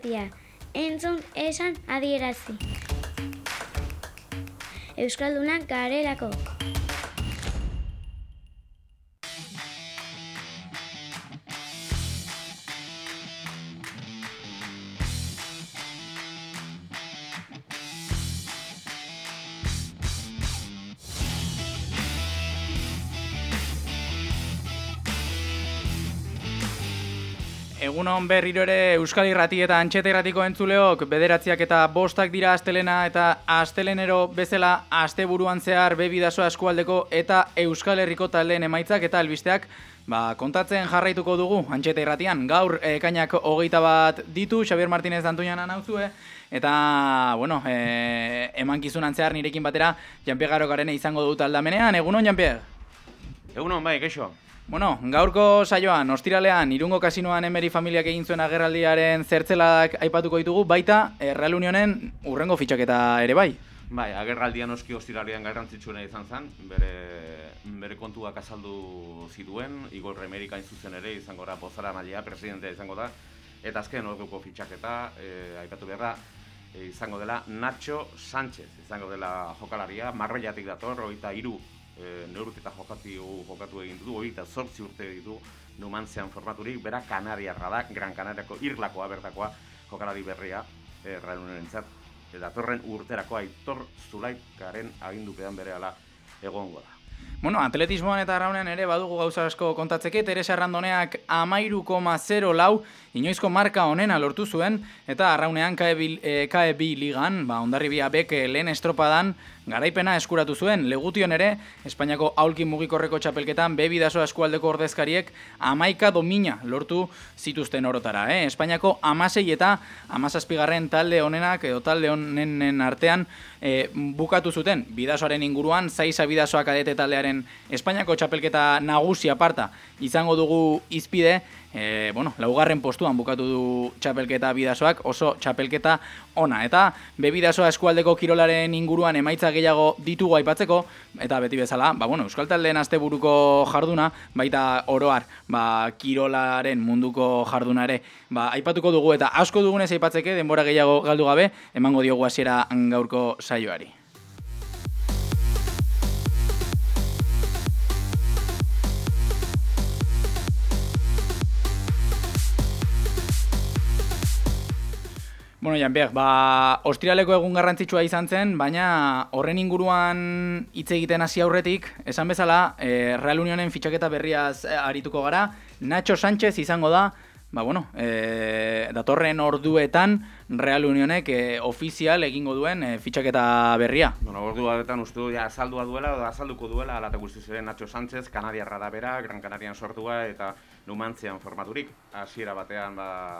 Entzun, esan, adierazi. Euskaldunak garelako. Egunon berriro ere Euskal Irrati eta Antxeta Irratiko entzuleok, 9 eta 5 dira astelena eta astelenero bezala asteburuan zehar Bebidasoa eskualdeko eta Euskal Herriko taldeen emaitzak eta albisteak kontatzen jarraituko dugu Antxeta Irratian. Gaur ekainak 21 ditu, Xabier Martínez Dantuñana nauzue, eta emankizunan zehar nirekin batera Jean-Pierre Garogarene izango dut aldamenean. Egunon, Jean-Pierre? Egunon, bai, keixo. Gaurko saioan, ostiralean, Irungo kasinoan Emery familiak egin zuen agerraldiaren zertzelak aipatuko ditugu, baita Real Unionen urrengo fitxaketa ere bai. Bai, agerraldian oski ostiralean garrantzitsuena izan zen, bere kontuak azaldu zituen, Igor Emeryk hain zuzen ere izango da bozeramailea, presidentea izango da, eta azken orduko fitxaketa, aipatu behar da, izango dela Nacho Sánchez, izango dela jokalaria, Marbaillatik dator, 23 neurketa jokatu egin dutu, 28 urte ditu Numantzian formaturik, bera Kanariarra da, Gran Kanariako irlakoa bertakoa jokalari berria Real Unionentzat, datorren urterako Aitor Zulaikaren agindupean berehala egongo da. Atletismoan eta arraunean ere badugu gauza asko kontatzeke. Teresa Arrandoneak 13,04 inoizko marka honena lortu zuen, eta arraunean KE2 ligan, Hondarribia Bek lehen estropadan garaipena eskuratu zuen. Legution ere, Espainiako aulki mugikorreko txapelketan Bebidasoa eskualdeko ordezkariek 11 domina lortu zituzten orotara. Espainiako 16 eta 17 talde honenak edo talde honenen artean bukatu zuten. Bidasoaren inguruan, Zaiza Bidasoa kadete taldearen Espainiako txapelketa nagusi aparta izango dugu izpide. Laugarren postuan bukatu du txapelketa Bidasoak, oso txapelketa ona. Eta Bebidasoa eskualdeko kirolaren inguruan emaitza gehiago ditugu aipatzeko, eta beti bezala, Euskal Taldeen asteburuko jarduna, baita oroar, kirolaren munduko jarduna ere, aipatuko dugu, eta asko dugunez aipatzeke, denbora gehiago galdu gabe, emango diogu hasiera gaurko saioari. Jean-Pierre, ostiraleko egun garrantzitsua izan zen, baina horren inguruan hitz egiten hasi aurretik, esan bezala, Real Unionen fitxaketa berriaz arituko gara. Nacho Sánchez izango da, datorren orduetan Real Unionek ofizial egingo duen fitxaketa berria. Orduetan uste du azaldua duela, edo azalduko duela, alata guztiz ere Nacho Sánchez, Kanariarra da bera, Gran Kanarian sortua, eta Numantzian formaturik, hasiera batean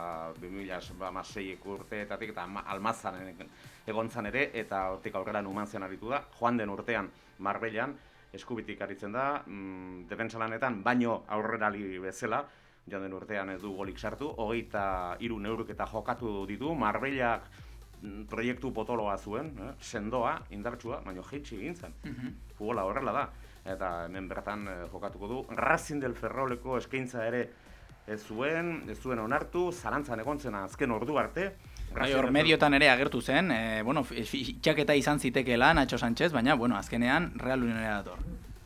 2006 urteetatik eta Almazan egontzan ere, eta hortik aurrera Numantzian aritu da. Joan den urtean Marbellan eskubitik aritzen da, defentsa lanetan, baino aurrerali bezala, joan den urtean ez du golik sartu, 23 neurketa jokatu ditu, Marbellak proiektu potoloa zuen, sendoa, indartsua, baino jeitsi egin zen. Futbola horrela da. Eta hemen bertan jokatuko du. Racing del Ferroleko eskaintza ere ez zuen onartu, zalantzan egontzen azken ordu arte. Mediotan ere agertu zen, fitxaketa izan zitekeela Nacho Sánchez, baina azkenean Real Unionera dator.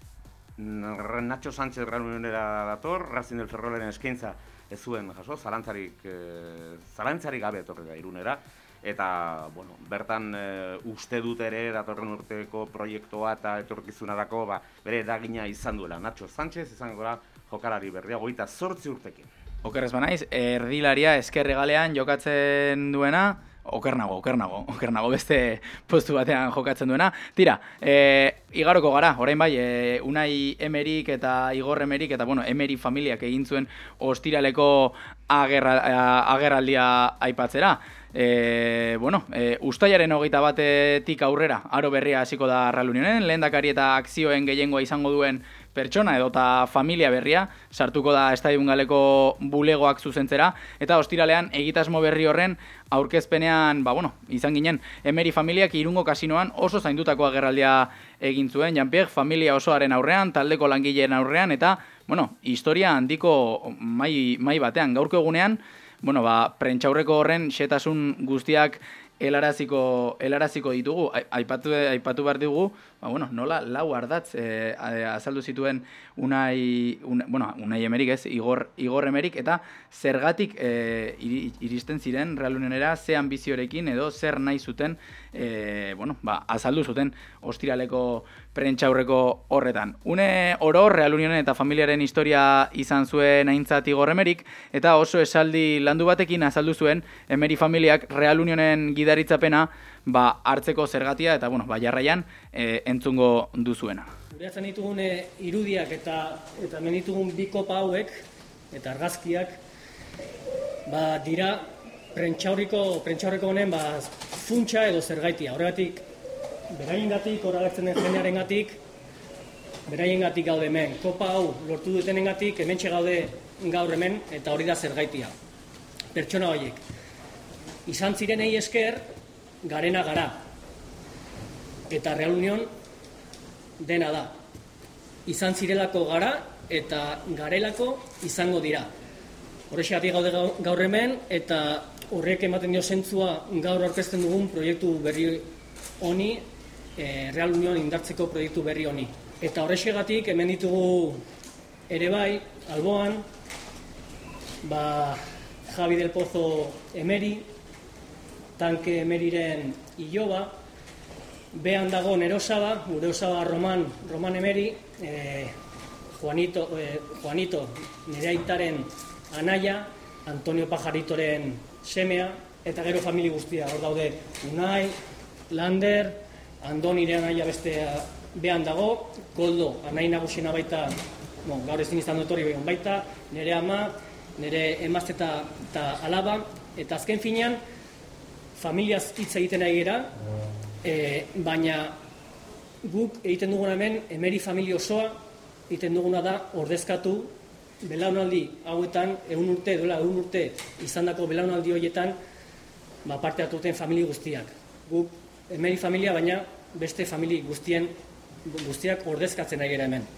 Nacho Sánchez Real Unionera dator, Racing del Ferrolen eskaintza ez zuen jaso, zalantzarik gabe etorri da Irunera. Eta, bertan uste dut ere datorren urteko proiektua eta etorkizunarako bere eragina izan duela. Nacho Sánchez izango da jokalari berria, 28 urtekin. Okerrez banaiz, erdilaria eskerregalean jokatzen duena, okernago, beste postu batean jokatzen duena. Tira, igaroko gara, orain bai, Unai Emeryk eta Igor Emeryk eta Emery familiak egin zuen ostiraleko agerraldia aipatzera. Uztailaren 21 aurrera, aro berria hasiko da Real Unionen, lehendakari eta akzioen gehiengoa izango duen pertsona edota familia berria, sartuko da Estadion Galeko bulegoak zuzentzera, eta ostiralean egitasmo berri horren aurkezpenean, izan ginen, Emery familiak Irungo kasinoan oso zaindutako agerraldia egin zuen, Jean-Pierre, familia osoaren aurrean, taldeko langileen aurrean, eta, historia handiko mai batean, gaurko egunean, bueno, prentxaurreko horren xetasun guztiak helaraziko ditugu. Aipatu behar dugu, nola lau ardatz azaldu zituen Unai Emerik, Igor Emerik, eta zergatik iristen ziren Real Unionera, ze ambiziorekin edo zer nahi zuten, azaldu zuten ostiraleko prentxaurreko horretan. Une oro Real Unionen eta familiaren historia izan zuen aintzat Igor Emerik, eta oso esaldi landu batekin azaldu zuen Emeri familiak Real Unionen gidaritzapena hartzeko zergatia, eta jarraian entzungo duzuena. Gureatzen ditugun irudiak eta hemen ditugun bi kopa hauek eta argazkiak dira prentxaurreko honen funtsa edo zergaitia. Horregatik, beraiengatik, hor agertzen den jendearengatik, beraiengatik gaude hemen. Kopa hau lortu dutenengatik hementxe gaude gaur hemen, eta hori da zergaitia. Pertsona horiek. Izan zirenei esker, garena gara. Eta Real Union dena da. Izan zirelako gara eta garelako izango dira. Horrexegatik gaude gaur hemen, eta horrek ematen dio zentzua gaur aurkezten dugun proiektu berri honi, Real Union indartzeko proiektu berri honi. Eta horrexegatik hemen ditugu ere bai, alboan, Javi del Pozo Emeri, Tanke Emeriren iloba, behan dago nere osaba, gure osaba Roman Emeri, Juanito nire aitaren anaia, Antonio Pajaritoren semea, eta gero famili guztia. Hor daude Unai, Lander, Andoniren anaia bestea behan dago, Koldo, anai nagusiena baita, gaur ezin izan dut hori baita, nire ama, nire emazte eta alaba, eta azken finean, familiaz hitz egiten ari gera, baina guk egiten duguna hemen, Emeri familia osoa, egiten duguna da ordezkatu belaunaldi hauetan, 100 urte izandako belaunaldi horietan, parte hartuten familia guztiak. Guk Emeri familia, baina beste familia guztiak ordezkatzen ari gera hemen.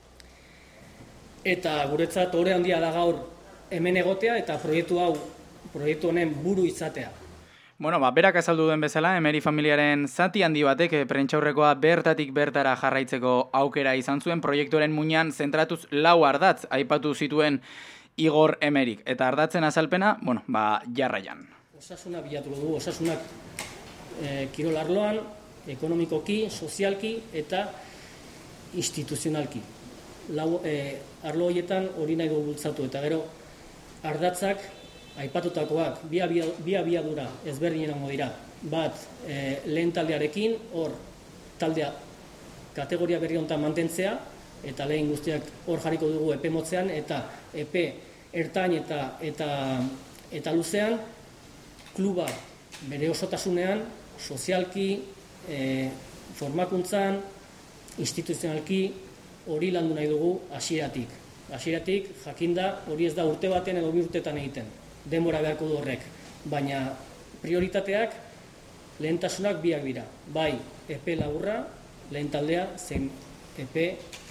Eta guretzat hori handia da gaur hemen egotea eta proiektu honen buru izatea. Berak azaldu duen bezala, Emeri familiaren zati handi batek prentxaurrekoa bertatik bertara jarraitzeko aukera izan zuen, proiektuaren muinean zentratuz 4 ardatz aipatu zituen Igor Emerik. Eta ardatzen azalpena, jarraian. Osasuna bilatu dugu, osasunak kirol arloan, ekonomikoki, sozialki eta instituzionalki. Arlo horietan hori nahi dugu bultzatu, eta gero ardatzak aipatutakoak, bi abiadura ezberdinengo dira. Bat, lehen taldearekin, hor taldea kategoria berri honetan mantentzea, eta lehen guztiak hor jarriko dugu epe motzean, eta epe ertain eta luzean, kluba bere osotasunean, sozialki, formakuntzan, instituzionalki, hori landu nahi dugu hasieratik. Hasieratik, jakinda, hori ez da urte baten edo 2 urtetan egiten. Denbora beharko du horrek. Baina prioritateak, lehentasunak biak dira. Bai, epe laburra, lehen taldea, zein epe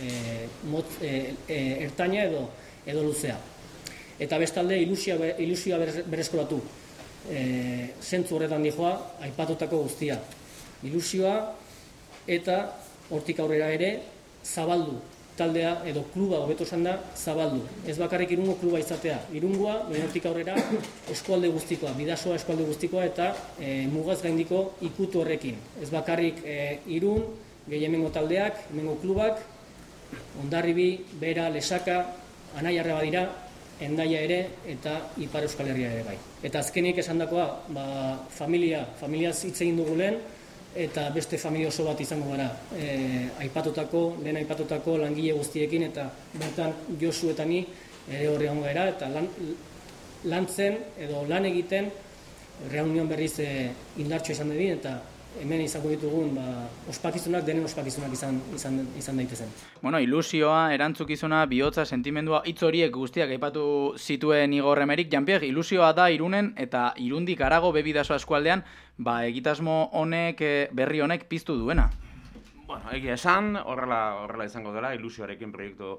ertaina edo luzea. Eta bestalde, ilusioa berreskuratu. Zentzu horretan dijoa, aipatutako guztia. Ilusioa eta hortik aurrera ere, zabaldu taldea edo kluba hobeto esan da zabaldu. Ez bakarrik Irungo kluba izatea. Irungoa, hortik aurrera, eskualde guztikoa, Bidasoa eskualde guztikoa eta mugaz gaindiko ikutu horrekin. Ez bakarrik Irun, gehi hemengo taldeak, hemengo klubak, Hondarribi, Bera, Lesaka, Anaiarra badira, Hendaia ere eta Ipar Euskal Herria ere bai. Eta azkenik esandakoa, familiaz hitz egin dugu lehen, eta beste familia oso bat izango gara. Lehen aipatutako langile guztiekin, eta bertan Josu eta ni ere horri gongo gara, eta lantzen edo lan egiten Real Union berriz indartxo izan dedin, eta hemen izango ditugun ospakizunak denen ospakizunak izan daitezen. Ilusioa, erantzukizuna, bihotza, sentimendua, hitz horiek guztiak aipatu zituen Igor Emerik. Jean-Pierre, ilusioa da Irunen eta Irundik harago Bebidasoa eskualdean, egitasmo honek, berri honek piztu duena. Egia esan, horrela izango dela, ilusioarekin proiektu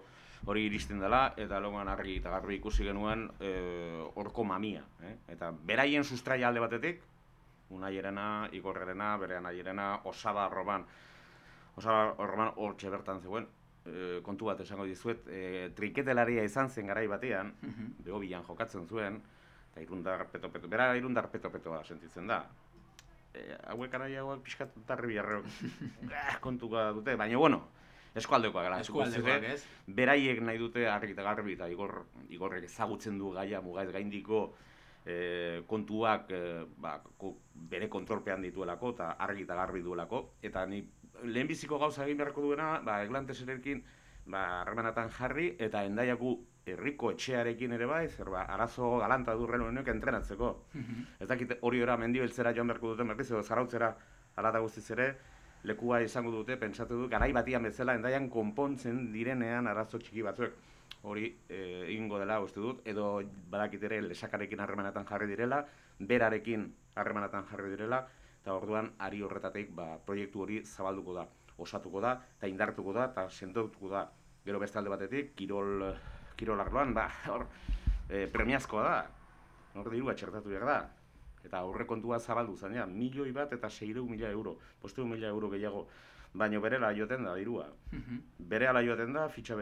hori iristen dela, eta logan argi eta garbi ikusi genuen horko mamia. Eta beraien sustraia alde batetik, Unaierena, Igorrerena, bere anaierena, Osaba Roman hortxe bertan zegoen, kontu bat esango dizuet, triketelaria izan zen garai batean, Behobian jokatzen zuen, eta irundar peto-petoa sentitzen da. Hauek arai hauek pixkat tarri biarreok kontuka dute, baina bueno, eskualdekoak gara. Eskualdekoak, ez? Beraiek nahi dute argi eta garbi, eta Igorrek ezagutzen du gaia mugaiz gaindiko kontuak bere kontrolpean dituelako eta argi eta garbi duelako, eta ni lehenbiziko gauza egin beharko duena, Eglanteserekin harremanatan jarri, eta Hendaiako herriko etxearekin ere bai, zer arazo galanta du Reno honek entrenatzeko. Ez dakit hori ora Mendibeltzera joan beharko duten berriz edo Zarautzera hala eta guztiz ere, lekua izango dute, pentsatu du, garai batian bezala Hendaian konpontzen direnean arazo txiki batzuek. Hori egingo dela uste dut, edo badakit ere lesakarekin harremanatan jarri direla, berarekin harremanatan jarri direla, eta orduan ari horretatik proiektu hori zabalduko da, osatuko da, eta indartuko da, eta sendotuko da. Gero beste alde batetik, kirol arloan, premiazkoa da, hor dirua txertatu behar da. Eta aurrekontua zabaldu zen, 1.000.000 eta 600.000 euro, 500.000 euro gehiago. Baina berela joaten da, dirua. Berehala joaten da, fitxa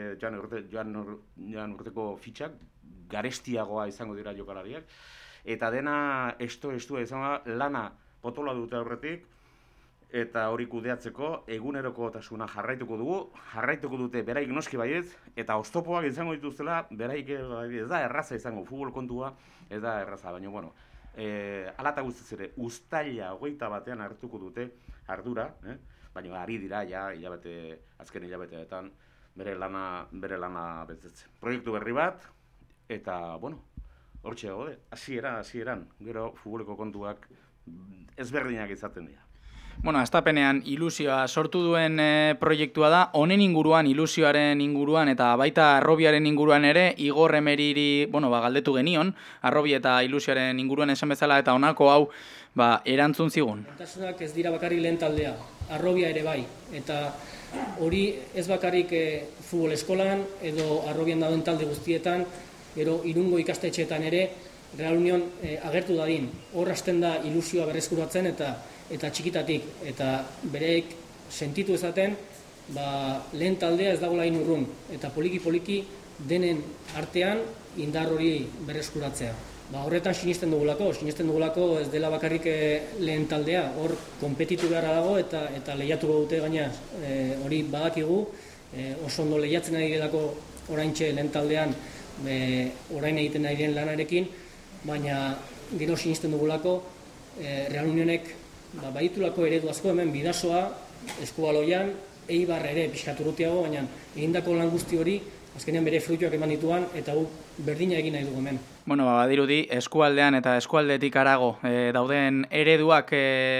joan urteko fitxak, garestiagoa izango dira jokalariak. Eta dena estua izango da, lana potola dute aurretik, eta hori kudeatzeko egunerokotasuna jarraituko dute beraik noski baietz, eta oztopoak izango dituztela, beraik ez da erraza izango, futbol kontua ez da erraza, baina bueno, alata guztiz ere, uztaila 21 hartuko dute ardura, baina ari dira, azken hilabeteetan, bere lana betetzen. Proiektu berri bat, eta, bueno, hortxe gaude, hasieran, gero futboleko kontuak ezberdinak izaten dira. Bueno, astapenean ilusioa sortu duen proiektua da, honen inguruan, ilusioaren inguruan eta baita Arrobiaren inguruan ere, Igor Emeriri, galdetu genion, Arrobi eta ilusioaren inguruan esan bezala, eta honako hau, erantzun zigun. Gaitasuna ez dira bakarrik lehen taldea, Arrobia ere bai, eta hori ez bakarrik futbol eskolan edo Arrobian dauden talde guztietan, gero Irungo ikastetxeetan ere, Real Union agertu dadin, hor hasten da ilusioa berreskuratzen eta txikitatik, eta bereek sentitu ezaten, lehen taldea ez dagoela urrun, eta poliki denen artean indar hori berreskuratzea. Horretan sinisten dugulako ez dela bakarrik lehen taldea, hor konpetitu beharra dago eta lehiatuko dute gaina hori badakigu, oso ondo lehiatzen ari delako oraintxe lehen taldean orain egiten ari den lanarekin, baina gero sinisten dugulako Real Unionek baditulako eredu asko hemen Bidasoa, Eskubaloian, Eibar ere pixkaturutiago, baina egindako lan guzti hori azkenean bere fruituak eman dituan eta berdina egin nahi dugu hemen. Badirudi eskualdean eta eskualdetik harago dauden ereduak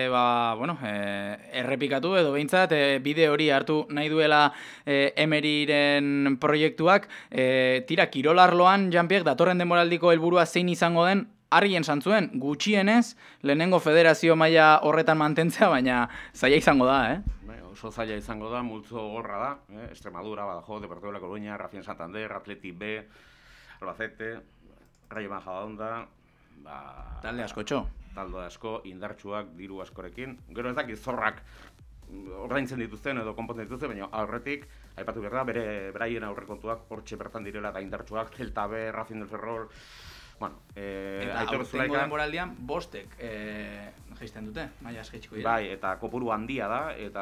errepikatu edo behintzat bide hori hartu nahi duela Emeriren proiektuak. Tira, kirolarloan, Janpiek, datorren denboraldiko helburua zein izango den, argien zantzuen, gutxienez, lehenengo federazio maila horretan mantentzea, baina zaila izango da, Oso zaila izango da, multzo gorra da, Extremadura, Badajoz, Deportivo La Coruña, Racing Santander, Athletic B, Albacete, Rayo Majadahonda, talde askotxo. Talde asko, indartsuak, diru askorekin. Gero ez dakit zorrak ordaintzen dituzten edo konpontzen dituzten, baina aurretik, aipatu behar da, beraien aurrekontuak hortxe bertan direla eta indartsuak, Celta B, Racing del Ferrol. Eta aurtengo denboraldian bostek jaisten dute, maila askaitxiko dira. Bai, eta kopuru handia da, eta,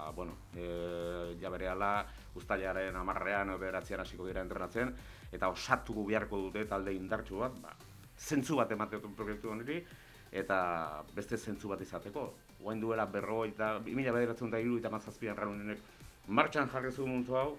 berehala uztailaren 10ean edo 9ean hasiko dira entrenatzen, eta osatu beharko dute talde indartsu bat, zentzu bat emateko proiektu honeri, eta beste zentzu bat izateko. Oain duela 2017 Real Unionek martxan jarri zuen multzo hau,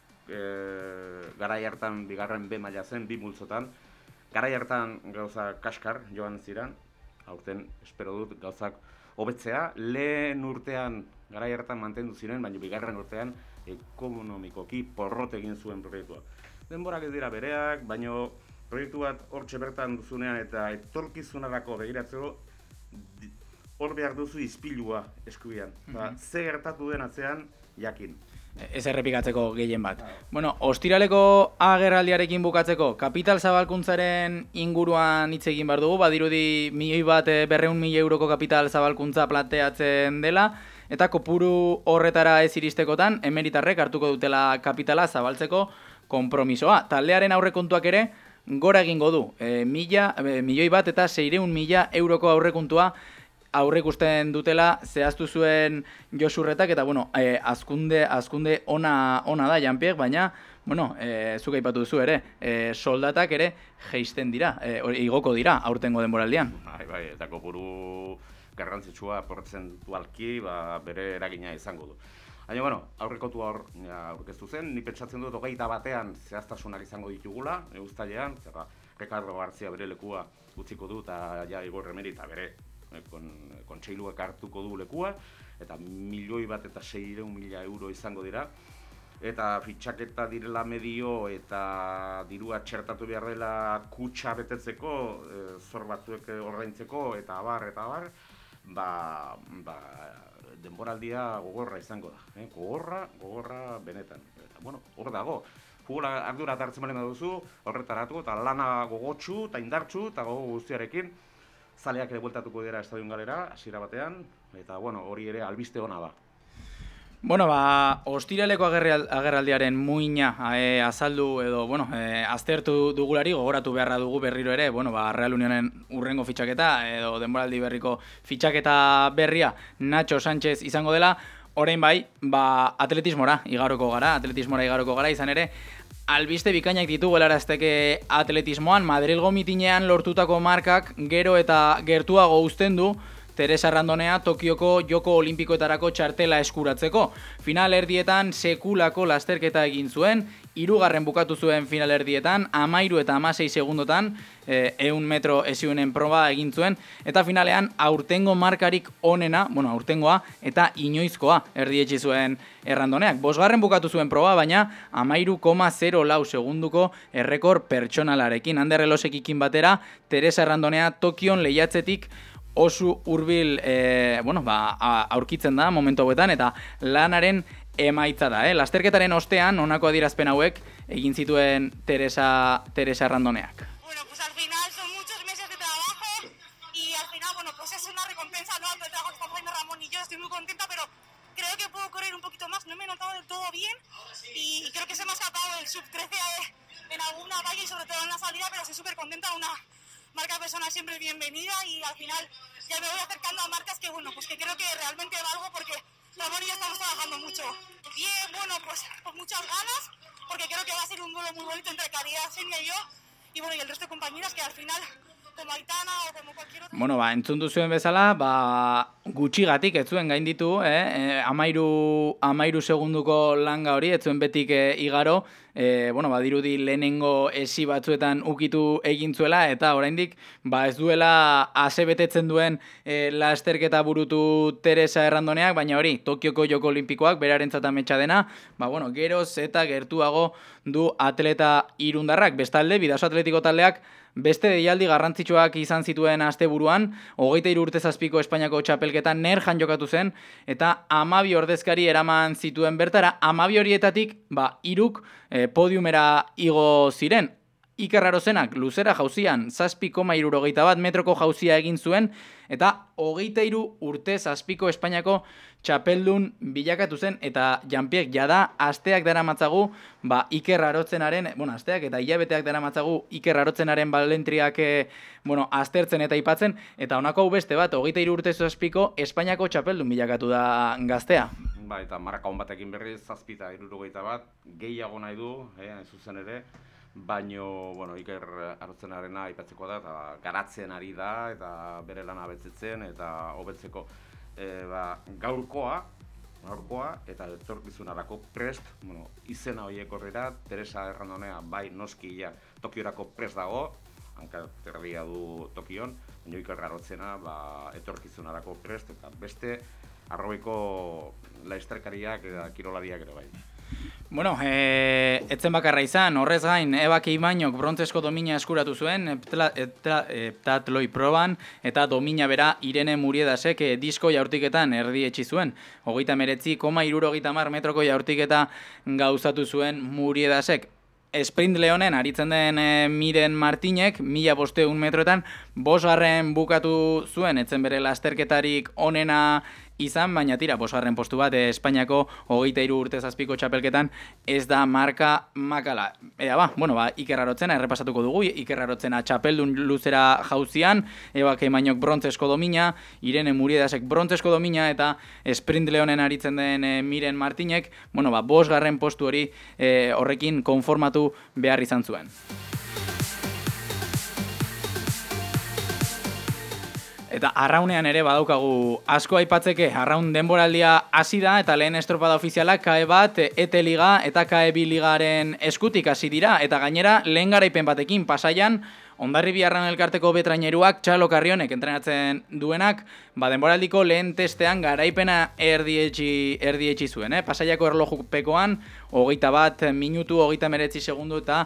garai hartan bigarren B maila zen, 2 multzotan, garai hartan gauza kaskar joan ziren, aurten espero dut gauzak hobetzea, lehen urtean garai hartan mantendu ziren, baina bigarren urtean ekonomikoki porrot egin zuen proiektua. Denborak ez dira bereak, baina proiektu bat hortxe bertan duzunean eta etorkizunarako begiratzeko hor behar duzu izpilua eskubian. Ze gertatu den atzean jakin. ez errepikatzeko gehien bat. Bueno, ostiraleko agerraldiarekin bukatzeko, kapital zabalkuntzaren inguruan hitz egin behar dugu, badirudi 1.200.000 euroko kapital zabalkuntza planteatzen dela, eta kopuru horretara ez iristekotan, emeritarrek hartuko dutela kapitala zabaltzeko konpromisoa. Taldearen aurrekontuak ere, gora egingo du, 1.600.000 euroko aurrekontua aurreikusten dutela zehaztu zuen Josurretak, eta bueno, azkunde ona da Janpiek, baina bueno, zuk aipatu duzu ere, soldatak ere jeisten dira, igoko dira aurtengo denboraldian. Bai, eta kopuru garrantzitsua portzentualki bere eragina izango du. Baina, bueno, aurrekontua aurkeztu zen, ni pentsatzen dut 21ean zehaztasunak izango ditugula, uztailean, zerra Ricardo García bere lekua utziko du, eta ja Igor Emerita bere kontseiluak hartuko du lekua, eta 1.600.000 euro izango dira, eta fitxaketa direla medio eta dirua txertatu behar dela kutxa betetzeko, zor batzuek ordaintzeko, eta abar, denboraldia gogorra izango da. Gogorra benetan. Eta, bueno, hor dago. Futbola ardura hartzen balen duzu, horretaratu, eta lana gogotsu, eta indartsu, eta gogo guztiarekin, zaleak ere bueltatuko dira estadion galera, hasiera batean, eta bueno, hori ere albiste ona da. Bueno, ostiraleko agerraldiaren muina azaldu edo, bueno, aztertu dugulari, gogoratu beharra dugu berriro ere, bueno, Real Unionen urrengo fitxaketa edo denboraldi berriko fitxaketa berria Nacho Sánchez izango dela, orain bai, atletismora igaroko gara, izan ere, albiste bikainak ditugu helarazteke atletismoan, Madrilgo mitinean lortutako markak gero eta gertuago uzten du Teresa Errandonea Tokioko Joko Olimpikoetarako txartela eskuratzeko. Final erdietan sekulako lasterketa egin zuen, 3. bukatu zuen final erdietan, 13 eta 16 segundotan, 100 metro esiunen proba egin zuen, eta finalean aurtengo markarik onena, aurtengoa eta inoizkoa erdietsi zuen Errandoneak. 5. bukatu zuen proba, baina 13,04 segunduko errekor pertsonalarekin. Ander Elosekikin batera, Teresa Errandonea Tokion lehiatzetik oso hurbil aurkitzen da momentu hauetan, eta lanaren emaitza da. Lasterketaren ostean, honako adierazpen hauek egin zituen Teresa Errandoneak. Bueno, pues al final son muchos meses de trabajo y al final, bueno, pues es una recompensa, ¿no? Todo el trabajo que estamos haciendo Ramón y yo, estoy muy contenta, pero creo que puedo correr un poquito más, no me he notado del todo bien y creo que se me ha escapado el sub-13 en alguna valla y sobre todo en la salida, pero estoy súper contenta, una marca personal siempre bienvenida y al final ya me voy acercando a marcas que, bueno, pues que creo que realmente valgo porque Ramón y yo estamos trabajando mucho. Bien, bueno, pues con muchas ganas, porque creo que va a ser un duelo muy bonito entre Caridad, Xenia y yo, y bueno, y el resto de compañeras que al final, como Aitana o como cualquier otra... Bueno, entzun duzuen bezala, gutxigatik ez zuen gainditu, 13 segunduko langa hori, ez zuen betik igaro, dirudi lehenengo esi batzuetan ukitu egin zuela, eta oraindik ez duela ase betetzen duen lasterketa burutu Teresa Errandoneak, baina hori, Tokioko Joko Olimpikoak berarentzat ametsa dena, geroz eta gertuago du atleta irundarrak. Bestalde, Bidaso Atletiko taldeak beste deialdi garrantzitsuak izan zituen asteburuan, 23 urte zazpiko Espainiako txapelketan Nerjan jokatu zen, eta 12 ordezkari eraman zituen bertara, 12 horietatik, 3 podiumera igo ziren. Iker Arozenak luzera jauzian 7,61 metroko jauzia egin zuen, eta 23 urte zazpiko Espainiako txapeldun bilakatu zen, eta Janpiek jada asteak daramatzagu Iker Arotzenaren, asteak eta hilabeteak daramatzagu Iker Arotzenaren balentriak aztertzen eta aipatzen, eta honako hau beste bat, 23 urte zazpiko Espainiako txapeldun bilakatu da gaztea. Eta marka hon batekin berriz 7,61 gehiago nahi du, hain zuzen ere, baino, Iker Arotzenarena aipatzeko da, eta garatzen ari da, eta bere lana betzetzen, eta hobetzeko gaurkoa eta etorkizunarako prest, izena horiek horrela, Teresa Errandonea noski Tokiorako prest dago, hankaterdia du Tokion, baina Iker Arotzena etorkizunarako prest, eta beste arrobeko lasterkariak eta kirolariak ere bai. Bueno, etzen bakarra izan, horrez gain, Ebak Ibañok brontzesko domina eskuratu zuen, heptatloi proban, eta domina bera Irene Muriedasek disko jaurtiketan erdietsi zuen. 39,70 metroko jaurtiketa gauzatu zuen Muriedasek. Sprint lehonen aritzen den Miren Martinek, 1500 metroetan, 5. bukatu zuen, etzen bere lasterketarik onena izan, baina tira, 5. postu bat Espainiako 23 urte zazpiko txapelketan ez da marka makala. Iker Arotzena errepasatuko dugu, Iker Arotzena txapeldun luzera jauzian, Ebak Ibañok brontzesko domina, Irene Muriedasek brontzesko domina, eta sprint lehonen aritzen den Miren Martinek, 5. postu hori horrekin konformatu behar izan zuen. Eta arraunean ere badaukagu asko aipatzeke, arraun denboraldia hasi da eta lehen estropada ofizialak KE bat, ET Liga eta KE2 Ligaren eskutik hasi dira, eta gainera lehen garaipen batekin Pasaian, Hondarribia Arraun Elkarteko betraineruak Txalo Karrionek entrenatzen duenak, denboraldiko lehen testean garaipena erdietsi zuen. Pasaiako erlojupekoan, 21 minutu, 39 segundu eta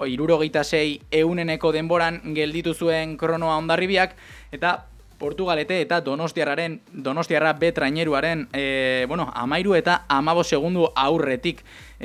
76 euneneko denboran gelditu zuen kronoa Hondarribiak, eta Portugalete eta Donostiarra betraineruaren 13 eta 15 segundu aurretik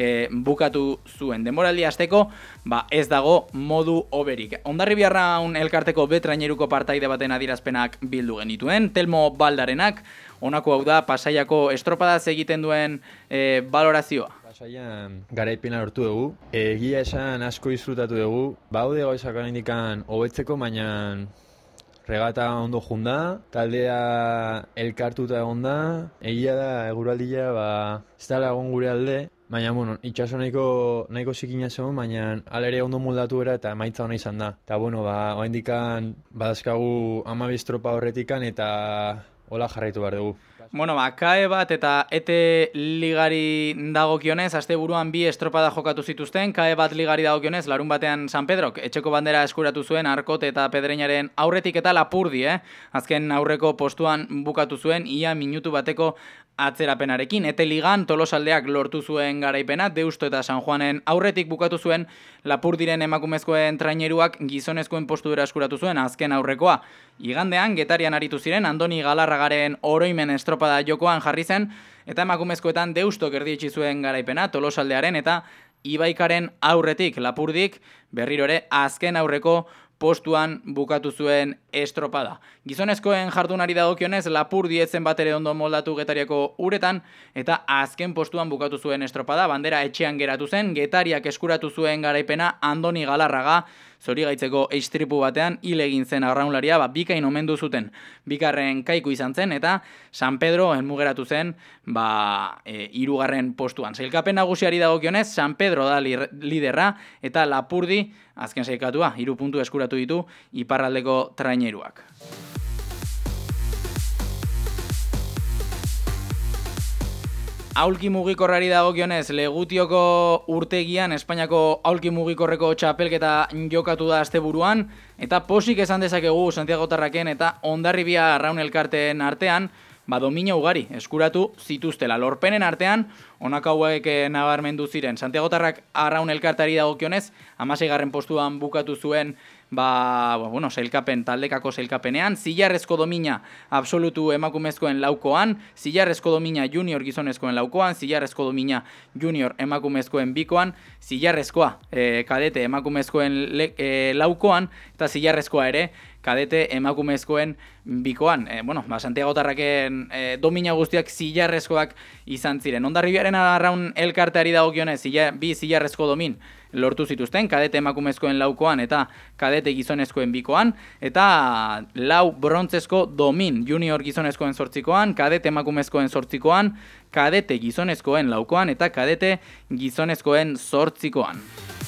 bukatu zuen. Denboraldi hasteko ez dago modu hoberik. Hondarribia Arraun Elkarteko betraineruko partaide baten adierazpenak bildu genituen, Telmo Baldarenak, honako hau da Pasaiako estropadaz egiten duen balorazioa. Pasaian garaipena lortu dugu, egia esan asko disfrutatu dugu, baude gauzak oraindikan hobetzeko, baina regata ondo junda, taldea elkartuta egon da, egia da eguraldia ez dela egon gure alde, baina itxaso nahiko zikina zegoen, baina alere ondo moldatu era eta emaitza ona izan da. Eta oraindikan badazkagu 12 estropa horretikan eta hola jarraitu behar dugu. KE bat eta ET Ligari dagokionez, asteburuan 2 estropada jokatu zituzten, KE bat Ligari dagokionez, larun batean San Pedrok etxeko bandera eskuratu zuen Arkote eta Pedreñaren aurretik eta Lapurdi, azken aurreko postuan bukatu zuen, ia minutu bateko atzerapenarekin. ET Ligan Tolosaldeak lortu zuen garaipena, Deusto eta San Juanen aurretik bukatu zuen, Lapurdiren emakumezkoen traineruak gizonezkoen postudera eskuratu zuen azken aurrekoa. Igandean, Getarian aritu ziren, Andoni Galarragaren oroimen estropada jokoan jarri zen, eta emakumezkoetan Deustok erdietsi zuen garaipena, Tolosaldearen eta Ibaikaren aurretik, Lapurdik berriro ere azken aurreko postuan bukatu zuen estropada. Gizonezkoen jardunari dagokionez, Lapurdi etzen bat ere ondo moldatu Getariako uretan, eta azken postuan bukatu zuen estropada, bandera etxean geratu zen, Getariak eskuratu zuen garaipena Andoni Galarraga, zorigaitzeko eistripu batean hil egin zen arraunlaria, bikain omendu zuten. Bigarren Kaiku izan zen, eta San Pedro helmugeratu zen 3. postuan. Sailkapen nagusiari dagokionez, San Pedro da liderra, eta Lapurdi azken sailkatua, 3 puntu eskuratu ditu iparraldeko traineruak. Aulki mugikorrari dagokionez, Legutioko urtegian Espainiako aulki mugikorreko txapelketa jokatu da asteburuan, eta posik esan dezakegu Santiagotarraken eta Hondarribia Arraun Elkarteen artean, domina ugari eskuratu zituztela. Lorpenen artean, honako hauek nabarmendu ziren. Santiagotarrak Arraun Elkarteari dagokionez, 16. postuan bukatu zuen taldekako sailkapenean, zilarrezko domina absolutu emakumezkoen laukoan, zilarrezko domina junior gizonezkoen laukoan, zilarrezko domina junior emakumezkoen bikoan, zilarrezkoa kadete emakumezkoen laukoan, eta zilarrezkoa ere kadete emakumezkoen bikoan. Santiagotarraken domina guztiak zilarrezkoak izan ziren. Hondarribiaren Arraun Elkarteari dagokionez, 2 zilarrezko domin lortu zituzten, kadete emakumezkoen laukoan eta kadete gizonezkoen bikoan, eta 4 brontzezko domin, junior gizonezkoen 8koan, kadete emakumezkoen 8koan, kadete gizonezkoen laukoan eta kadete gizonezkoen 8koan.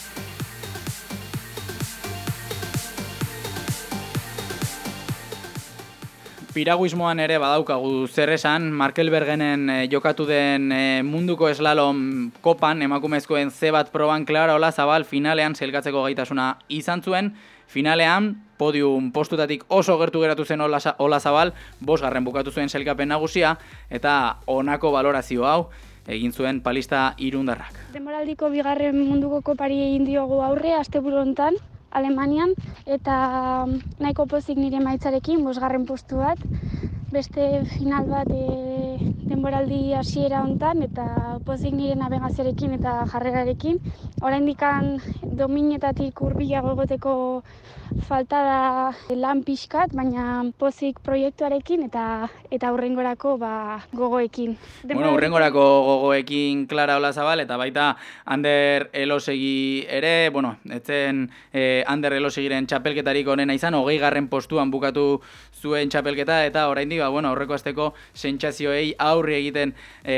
Piraguismoan ere badaukagu zer esan, Markel Bergenen jokatu den munduko eslalom kopan, emakumezkoen C1 proban Clara Olazabal finalean sailkatzeko gaitasuna izan zuen, finalean podium postutatik oso gertu geratu zen Olazabal, 5. bukatu zuen sailkapen nagusia, eta honako balorazio hau egin zuen palista irundarrak. Denboraldiko bigarren munduko kopari egin diogu aurre, asteburu hontan, Alemanian, eta nahiko pozik nire maitzarekin, 5. postu bat, beste final bat denboraldi hasiera hontan, eta pozik nire nabegazioarekin eta jarrerarekin. Oraindikan dominetatik hurbilago egoteko falta da lan pixkat, baina pozik proiektuarekin eta hurrengorako gogoekin. Bueno, hurrengorako gogoekin Clara Olazabal eta baita Ander Elosegi ere, bueno, etzen Ander Elosegiren txapelketarik onena izan, 20. postuan bukatu zuen txapelketa eta oraindik aurreko asteko sentsazioei aurre egiten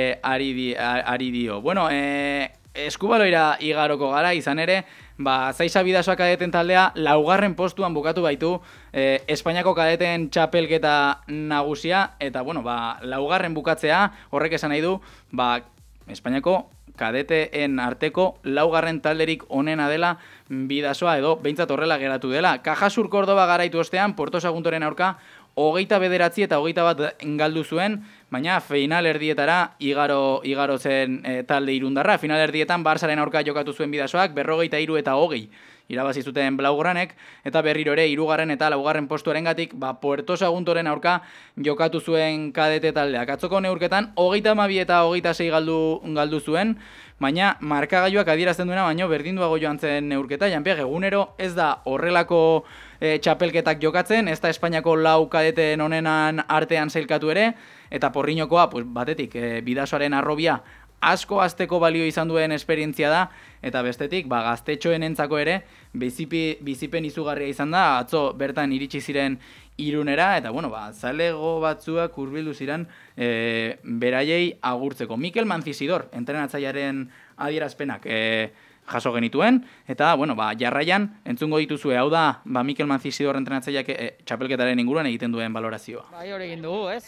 ari dio. Bueno, Eskubaloira igaroko gara, izan ere, Zaixa Bidasoa kadeten taldea 4. postuan bukatu baitu Espainiako kadeten txapelketa nagusia, eta 4. bukatzea horrek esan nahi du, Espainiako kadeteen arteko 4. talderik onena dela Bidasoa, edo behintzat horrela geratu dela. Cajasur Cordoba garaitu ostean, Porto Saguntoren aurka 29 eta 21 galdu zuen, baina final erdietara igaro zen talde irundarra. Final erdietan Barsaren aurka jokatu zuen Bidasoak, 43 eta 20 irabazi zuten blaugranek, eta berriro ere 3. eta 4. postuarengatik Puerto Saguntoren aurka jokatu zuen kadete taldeak. Atzoko neurketan 32 eta 26 galdu zuen, baina markagailuak adierazten duena baino berdinduago joan zen neurketa. Janpiag, egunero ez da horrelako txapelketak jokatzen, ez da Espainiako 4 kadeten onenan artean sailkatu ere, eta porriñokoa, batetik, Bidasoaren arrobia asko azteko balio izan duen esperientzia da, eta bestetik, gaztetxoen entzako ere, bizipen izugarria izan da, atzo bertan iritsi ziren Irunera, eta zalego batzuak hurbildu ziren beraiei agurtzeko. Mikel Mancisidor, entrenatzailearen adierazpenak jaso genituen, eta jarraian entzungo dituzue, hau da Mikel Mancisidor entrenatzaileak txapelketaren inguruan egiten duen balorazioa. Hori egin dugu, ez?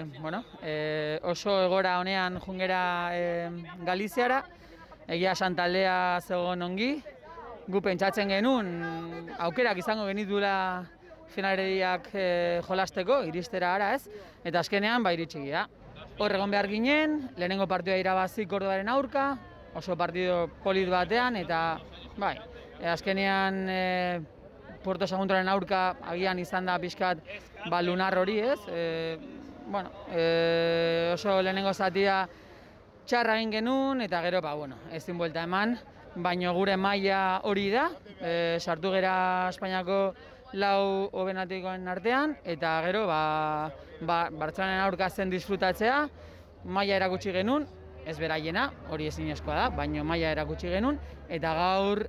Oso egora honean jungera Galiziara, egia esan taldea zegoen ongi, gu pentsatzen genuen aukerak izango genituela finalediak jolasteko, iristera ara, ez? Eta azkenean iritsi gira. Hor egon behar ginen, lehenengo partidua irabazi Kordobaren aurka, oso partido polit batean, eta azkenean Puerto Saguntoren aurka agian izan da pixkat lunar hori, ez? Oso lehenengo zatia txarra egin genuen, eta gero, ezin buelta eman, baina gure maila hori da, sartu gera Espainiako 4 hobenatikoen artean, eta gero, Bartzelonaen aurka zen disfrutatzea, maila erakutsi genuen, ez beraiena, hori ezinezkoa da, baina maila erakutsi genuen, eta gaur,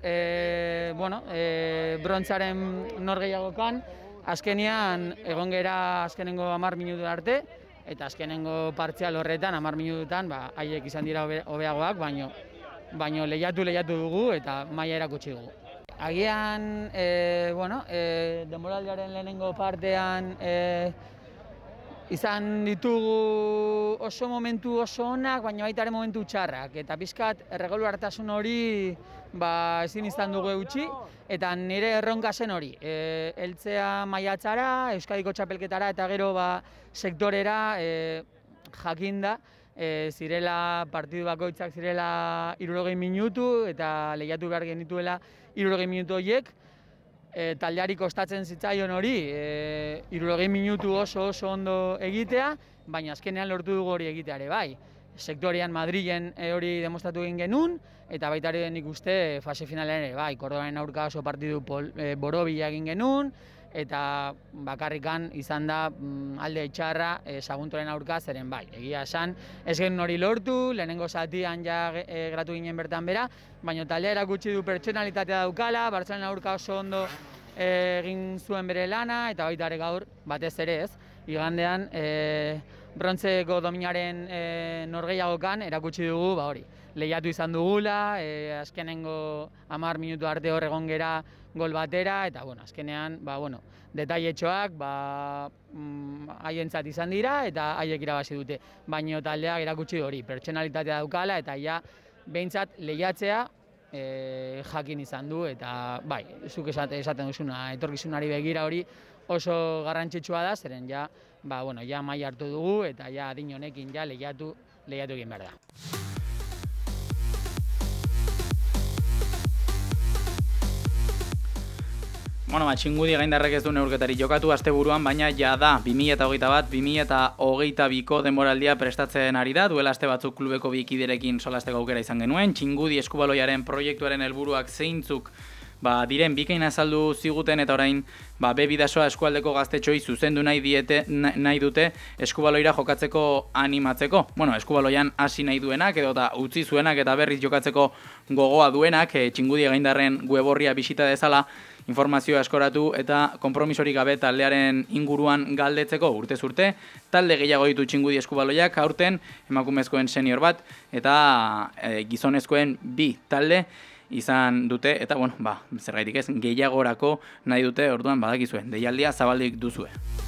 brontzaren norgehiagokan, azkenean egon gera azkenengo 10 minutu arte, eta azkenengo partzial horretan, 10 minututan, haiek izan dira hobeagoak, baina lehiatu dugu eta maila erakutsi dugu. Agian, denboraldiaren lehenengo partean izan ditugu oso momentu oso onak, baina baita ere momentu txarrak. Eta pixkat erregulartasun hori ezin izan dugu eutxi, eta nire erronka zen hori. Heltzea maiatzara, Euskadiko txapelketara eta gero sektorera jakinda, zirela partidu bakoitzak zirela 60 minutu eta lehiatu behar genituela 60 minutu horiek. Taldeari kostatzen zitzaion hori 60 minutu oso ondo egitea, baina azkenean lortu dugu hori egitea ere bai. Sektorean Madrilen hori demostratu egin genuen, eta baita ere nik uste fase finalean ere bai. Kordobaren aurka oso partidu borobila egin genuen, eta bakarrikan izan da alde txarra Saguntoren aurka zeren bai. Egia esan, ez genuen hori lortu, lehenengo zatian geratu ginen bertan bera, baina taldea erakutsi du pertsonalitatea daukala, Bartzelonaen aurka oso ondo egin zuen bere lana, eta baita ere gaur batez ere ez. Igandean, brontzeko dominaren norgehiagokan erakutsi dugu hori. Lehiatu izan dugula, azkenengo 10 minutu arte hor egon gera gol batera, eta azkenean, detailetxoak haientzat izan dira, eta haiek irabazi dute. Baina taldeak erakutsi hori, pertsonalitatea daukala, eta behintzat lehiatzea jakin izan du, eta zuk esaten duzuna, etorkizunari begira hori oso garrantzitsua da, zeren maila hartu dugu, eta adin honekin lehiatu egin behar da. Bueno, Txingudi gaindarrek ez du neurketari jokatu asteburuan, baina jada 2021-2022ko denboraldia prestatzen ari da. Duela aste batzuk klubeko bi kiderekin solasteko aukera izan genuen. Txingudi eskubaloiaren proiektuaren helburuak zeintzuk diren bikain azaldu ziguten eta orain B Bidasoa eskualdeko gaztetxoi zuzendu nahi dute eskubaloira jokatzeko animatzeko. Bueno, eskubaloian hasi nahi duenak edo utzi zuenak eta berriz jokatzeko gogoa duenak Txingudi gaindarren web orria bisita dezala informazioa eskoratu eta konpromisorik gabe taldearen inguruan galdetzeko urtez urte. Talde gehiago ditu Txingudi eskubaloiak aurten emakumezkoen senior bat eta gizonezkoen 2 talde izan dute eta zergaitik ez gehiagorako nahi dute, orduan badakizue, deialdia zabaldik duzue.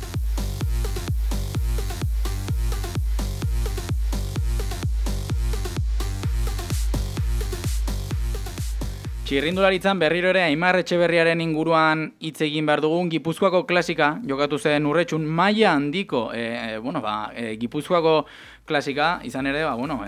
Txirrindularitzan berriro ere Aimar Etxeberriaren inguruan hitz egin behar dugun. Gipuzkoako klasika jokatu zen Urretxun maila handiko Gipuzkoako klasika izan ere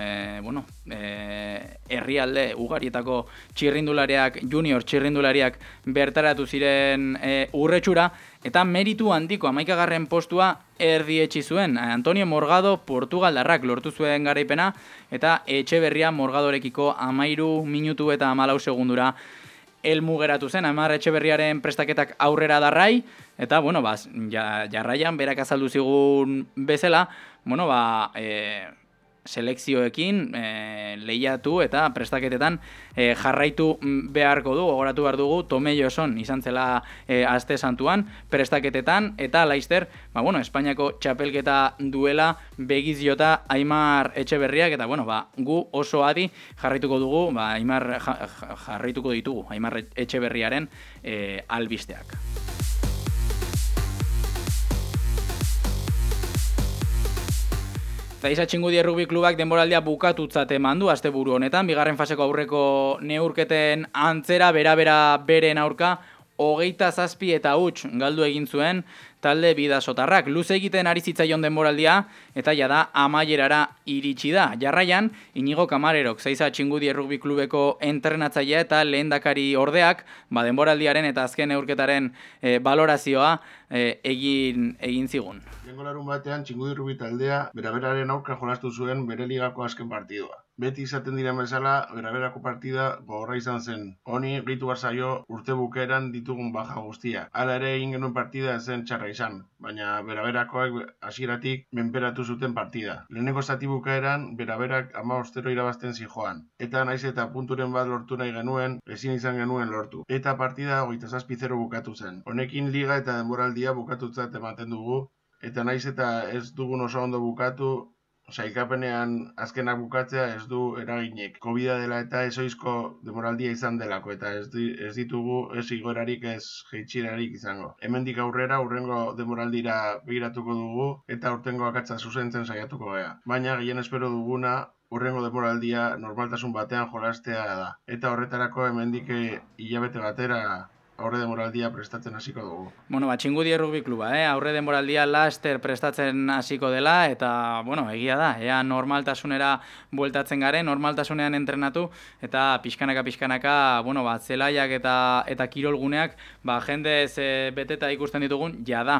herrialde ugarietako txirrindulariak, junior txirrindulariak bertaratu ziren Urretxura eta meritu handiko 11. postua erdietsi zuen. Antonio Morgado Portugaldarrak lortu zuen garaipena eta Etxeberria Morgadorekiko 13 minutu eta 14 segundura helmugeratu zen. Aimar Etxeberriaren prestaketak aurrera darrai eta jarraian berak azaldu zigun bezala, selekzioekin lehiatu eta prestaketetan jarraitu beharko du, gogoratu behar dugu, Tomelloson izan zela aste santuan prestaketetan eta laizter, Espainiako txapelketa duela begiz jota Aimar Etxeberriak eta gu oso adi jarraituko dugu, jarraituko ditugu Aimar Etxeberriaren albisteak. Zaiza Txingudi Errugbi klubak denboraldia bukatutzat eman du asteburu honetan, bigarren faseko aurreko neurketen antzera bera beren aurka 27 eta huts galdu egin zuen talde bidasotarrak. Luze egiten ari zitzaion denboraldia eta jada amaierara iritsi da. Jarraian, Inigo Kamarerok, Zaiza Txingudi Errugbi klubeko entrenatzailea eta lehendakari ordeak, denboraldiaren eta azken neurketaren balorazioa egin zigun. Lehengo larun batean Txingudi Errugbi taldea beraberaren aurka jolastu zuen bere ligako azken partidua. Beti izaten diren bezala, beraberako partida gogorra izan zen. Honi gehitu zaio urte bukaeran ditugun baja guztia. Hala ere egin genuen partida ezen txarra izan, baina beraberakoak hasieratik menperatu zuten partida. Lehenengo zati bukaeran beraberak 15-0 irabazten zijoan. Eta naiz eta punturen bat lortu nahi genuen, ezin izan genuen lortu. Eta partida 27-0 bukatu zen. Honekin liga eta denboraldia bukatutzat ematen dugu, eta naiz eta ez dugun oso ondo bukatu, sailkapenean azkenak bukatzea ez du eraginik. Covida dela eta ezoizko demoraldia izan delako eta ez ditugu ez igoerarik ez jeitxirarik izango. Hemendik aurrera urrengo demoraldira begiratuko dugu eta urtengo akatsa zuzentzen saiatuko gea. Baina gehien espero duguna urrengo demoraldia normaltasun batean jolastea da. Eta horretarako hemendik hilabete batera aurre denboraldia prestatzen hasiko dugu. Txingudi Errugbi kluba, aurre denboraldia laster prestatzen hasiko dela, eta, egia da, ea normaltasunera bueltatzen garen, normaltasunean entrenatu, eta pixkanaka, zelaiak eta kirolguneak, jendez beteta ikusten ditugun, jada,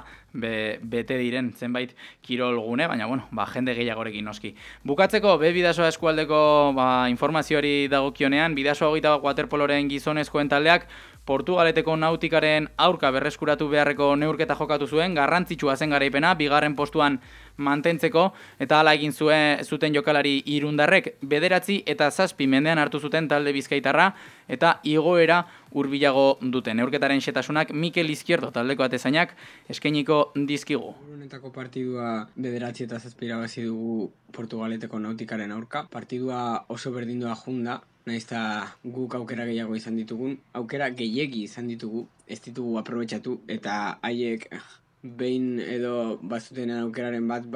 bete diren zenbait kirolgune, baina, jende gehiagorekin noski. Bukatzeko, Bidasoa eskualdeko informazioari dagokionean, Bidasoa 24 waterpoloren gizonezkoen taldeak, Portugaleteko nautikaren aurka berreskuratu beharreko neurketa jokatu zuen, garrantzitsua zen garaipena, bigarren postuan mantentzeko, eta hala egin zuten jokalari irundarrek 9 eta 7 mendean hartu zuten talde bizkaitarra, eta igoera hurbilago dute. Neurketaren xetasunak Mikel Izquierdo taldeko atezainak eskainiko dizkigu. Honetako partidua 9 eta 7 irabazi dugu Portugaleteko nautikaren aurka. Partidua oso berdindua junda, nahiz eta guk aukera gehiago izan ditugun, aukera gehiegi izan ditugu, ez ditugu aprobetxatu, eta haiek behin edo bazuten aukeraren bat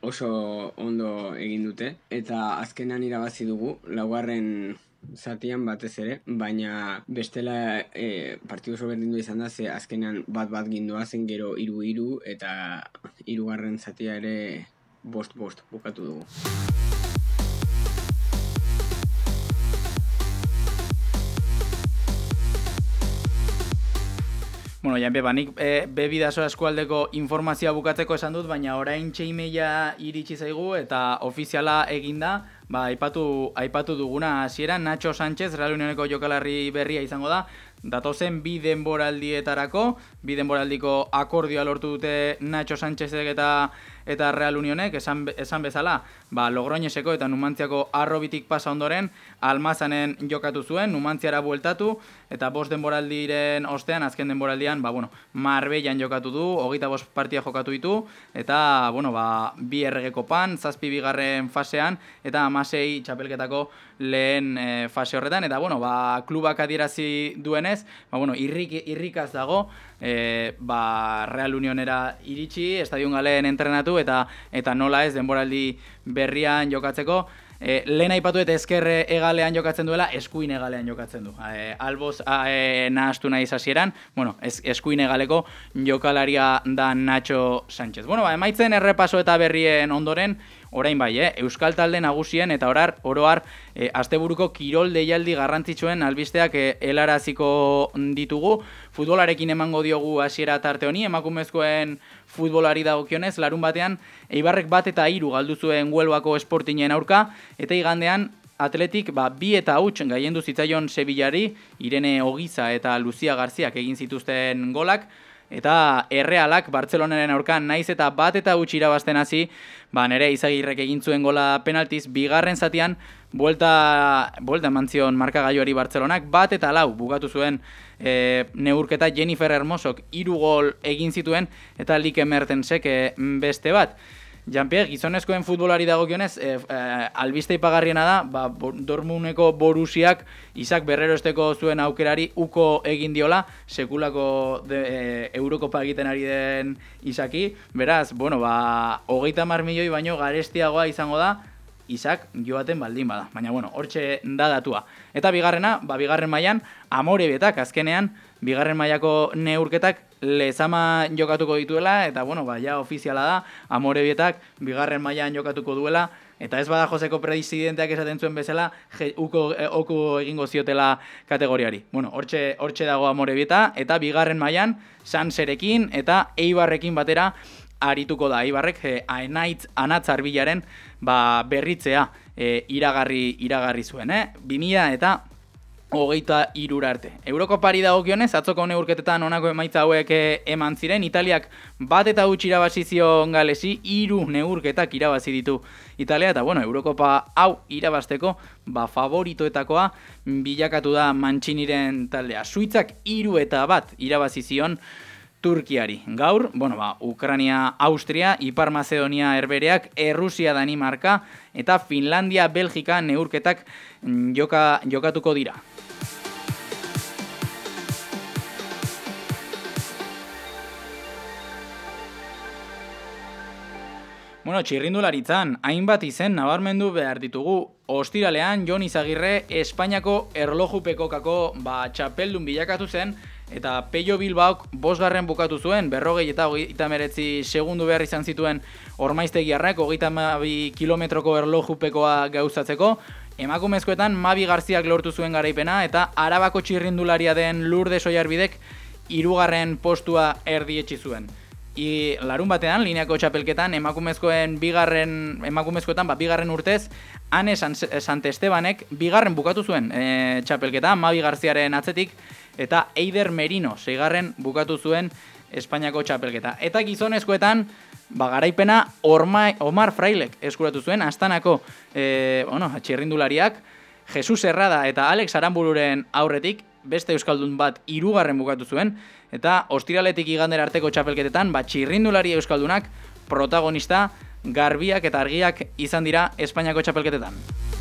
oso ondo egin dute, eta azkenan irabazi dugu, laugarren zatian batez ere, baina bestela partidu oso berdindu izan da, ze azkenan bat gindua zen gero 3-3 eta 3. zatia ere 5-5 bukatu dugu. Bueno, Janpe, nik Bebidaso eskualdeko informazioa bukatzeko esan dut, baina orain txeimeia iritsi zaigu eta ofiziala eginda, aipatu duguna hasieran Nacho Sánchez, Real Unioneko jokalarri berria izango da, datozen bi denboraldietarako, bi denboraldiko akordioa lortu dute Nacho Sánchezek eta Real Unionek, esan bezala, Logroñeseko eta Numantziako Arrobitik pasa ondoren, Almazanen jokatu zuen, Numantziara bueltatu, eta 5 denboraldiren ostean, azken denboraldian, Marbellan jokatu du, 25 partia jokatu ditu, eta, bi errege kopan, 7 bigarren fasean, eta 16 txapelketako lehen fase horretan, eta, klubak adierazi duenez, irrikaz dago, Real Unionera iritsi, Estadion Galen entrenatu, eta nola ez denboraldi berrian jokatzeko, lehen aipatu eta ezkerre egalean jokatzen duela, eskuin egalean jokatzen du. Alboz nahastu nahi hasieran, eskuin egaleko jokalaria da Nacho Sánchez. Emaitzen errepaso eta berrien ondoren, orain bai, Euskal talde nagusien eta oroar asteburuko kirol deialdi garrantzitsuen albisteak helaraziko ditugu. Futbolarekin emango diogu hasiera tarte honi, emakumezkoen futbolari dagokionez, larun batean Eibarrek 1-3 galdu zuen Huelvako Sportingen aurka, eta igandean Atletik 2-0 gailendu zitzaion Sevillari, Irene Ogiza eta Lucia Garziak egin zituzten golak, eta Errealak Bartzelonaren aurkan naiz eta 1-0 irabazten hasi, nere Izagirrek egin zuen gola penaltiz, bigarren zatian buelta eman zion markagailuari Bartzelonak, 1-4 bukatu zuen neurketa. Jennifer Hermosok 3 gol egin zituen, eta Like Mertensek beste bat. Jean-Pierre, gizonezkoen futbolari dagokionez, albiste ipagarriena da, Dortmundeko Borussiak Isak Berrerosteko zuen aukerari uko egin diola, sekulako Eurokopa egiten ari den Isaki. Beraz, 30 milioi baino garestiagoa izango da, Isak joaten baldin bada. Baina, hortxe da datua. Eta bigarrena, bigarren mailan Amorebietak azkenean, bigarren mailako neurketak Lezama jokatuko dituela, eta, ja ofiziala da, Amorebietak bigarren mailan jokatuko duela, eta ez bada Joseko presidenteak esaten zuen bezala, oku egingo ziotela kategoriari. Hortxe dago Amorebieta, eta bigarren mailan Sanserekin eta Eibarrekin batera arituko da. Eibarrek Anatz Arbilaren berritzea iragarri zuen, 2023 arte. Eurokopari dagokionez, atzoko neurketetan honako emaitza hauek eman ziren. Italiak 1-0 irabazi zion Galesi, 3 neurketak irabazi ditu Italia, eta Eurokopa hau irabazteko favoritoetakoa bilakatu da Manciniren taldea. Suitzak 3-1 irabazi zion Turkiari. Gaur, Ukrania, Austria, Ipar Macedonia Herbereak, Errusia, Danimarka eta Finlandia, Belgika neurketak jokatuko dira. Txirrindularitzan, hainbat izen nabarmendu behar ditugu. Ostiralean, Jon Izagirre Espainiako erlojupekokako txapeldun bilakatu zen, eta Pello Bilbaok 5. bukatu zuen, 39 segundu behar izan zituen Ormaiztegiarrak 32 kilometroko erlojupekoa gauzatzeko. Emakumezkoetan Mabi Garziak lortu zuen garaipena, eta Arabako txirrindularia den Lourdes Oiarbidek 3. postua erdietsi zuen. Larun batean, lineako txapelketan, emakumezkoetan bigarren urtez, Ane Santestebanek 2. bukatu zuen txapelketa, Mabi Garziaren atzetik, eta Eider Merino 6. bukatu zuen Espainiako txapelketa. Eta gizonezkoetan, garaipena Omar Frailek eskuratu zuen, Astanako txirrindulariak, Jesus Herrada eta Alex Aranbururen aurretik, beste euskaldun bat 3. bukatu zuen, eta ostiraletik igandera arteko txapelketetan, txirrindulari euskaldunak protagonista garbiak eta argiak izan dira Espainiako txapelketetan.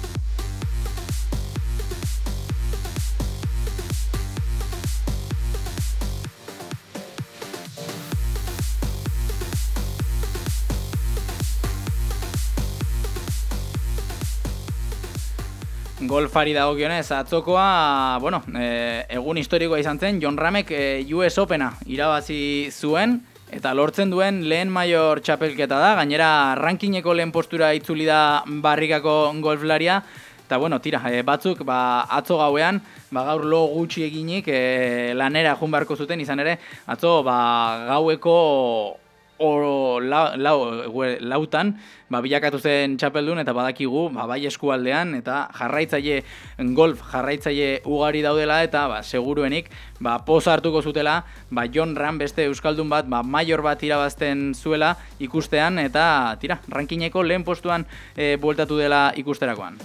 Golfari dagokionez, atzokoa, egun historikoa izan zen, Jon Ramek US Opena irabazi zuen, eta lortzen duen lehen maior txapelketa da, gainera rankingeko lehen postura itzuli da Barrikako golflaria, Eta bueno, tira, batzuk atzo gauean, gaur lo gutxi eginik lanera joan beharko zuten, izan ere, atzo gaueko lautan bilakatu zen txapeldun eta badakigu bai eskualdean eta golf jarraitzaile ugari daudela eta seguruenik poz hartuko zutela Jon Ram beste euskaldun bat maior bat irabazten zuela ikustean eta tira, rankingeko lehen postuan bueltatu dela ikusterakoan.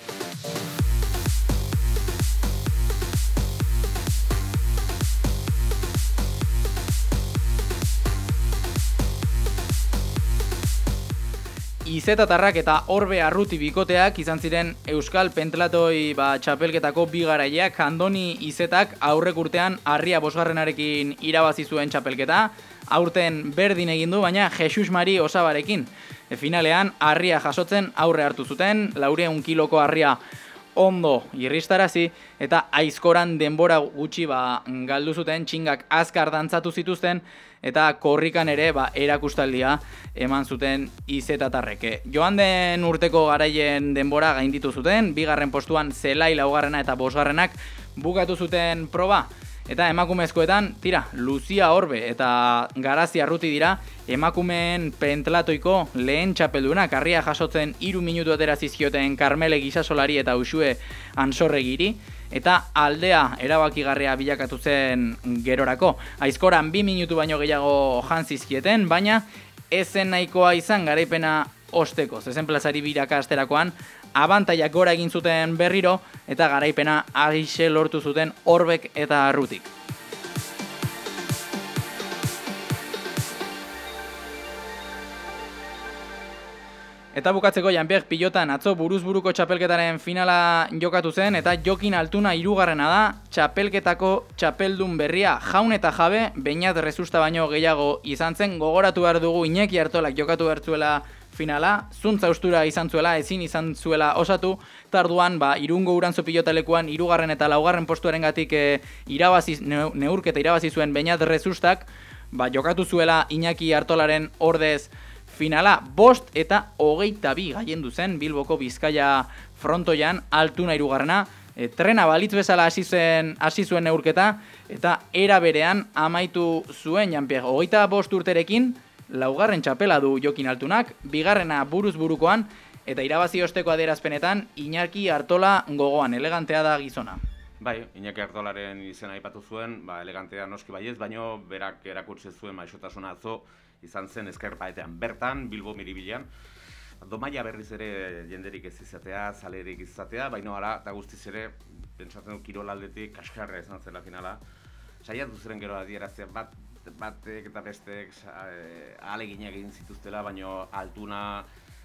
Izetatarrak eta Orbe Arruti bikoteak izan ziren Euskal Pentathloi txapelketako bi garaileak. Andoni Izetak aurrek urtean Arria bosgarrenarekin irabazi zuen txapelketa, aurten berdin egin du, baina Jesus Mari Osabarekin. Finalean Arria jasotzen aurre hartu zuten, 400 kiloko Arria ondo irristarazi eta aizkoran denbora gutxi galdu zuten, txingak azkar dantzatu zituzten eta korrikan ere erakustaldia eman zuten Izetatarrek. Joan den urteko garaien denbora gainditu zuten, 2. postuan Zelai 4. eta 5. bukatu zuten proba. Eta emakumezkoetan, tira, Luzia Orbe eta Garazi Arruti dira emakumeen pentlatoiko lehen txapeldunak. Arria jasotzen 3 minutu atera zizkioten Karmele Gisasolari eta Uxue Ansorregiri. Eta aldea erabakigarria bilakatu zen gerorako. Aizkoran 2 minutu baino gehiago jan zizkieten, baina ezen nahikoa izan garaipena osteko. Zezen plazari biraka asterakoan, abantaiak gora egin zuten berriro eta garaipena agixe lortu zuten Orbek eta Arrutik. Eta bukatzeko Jan-Pierre Pilotan atzo buruz-buruko txapelketaren finala jokatu zen eta Jokin Altuna 3. da, txapelketako txapeldun berria Jaun eta Jabe, Beñat Rezusta baino gehiago izan zen. Gogoratu behar dugu Iñaki Artolak jokatu bertzuela finala, zuntza ustura izan zuela, ezin izan zuela osatu, tarduan Irungo Urantzu pilotalekuan 3. eta 4. postuarengatik neurketa irabazi zuen Beñat Rezustak, jokatu zuela Iñaki Artolaren ordez finala 5 eta 22 gaiendu zen Bilboko Bizkaia frontoian. Altuna 3. Trena balitz bezala hasi zuen neurketa eta era berean amaitu zuen Jan-Pierre. 25 urterekin 4. txapela du Jokin Altunak, 2. buruz-burukoan eta irabazi osteko adierazpenetan Iñaki Artola gogoan, elegantea da gizona. Bai, Iñaki Artolaren izena aipatu zuen, elegantea noski baiez, baino berak erakutsi zuen maisotasuna atzo izan zen Ezkerpaetean bertan, Bilbo Miribilan. Domaia berriz ere jenderik ez izatea, zalerik izatea, baino ara eta guztiz ere, pentsatzen du kirolaldetik kaskarra izan zela finala. Saiatu ziren gero adieraztea batek eta bestek ahaleginak egin zituztela, baino Altuna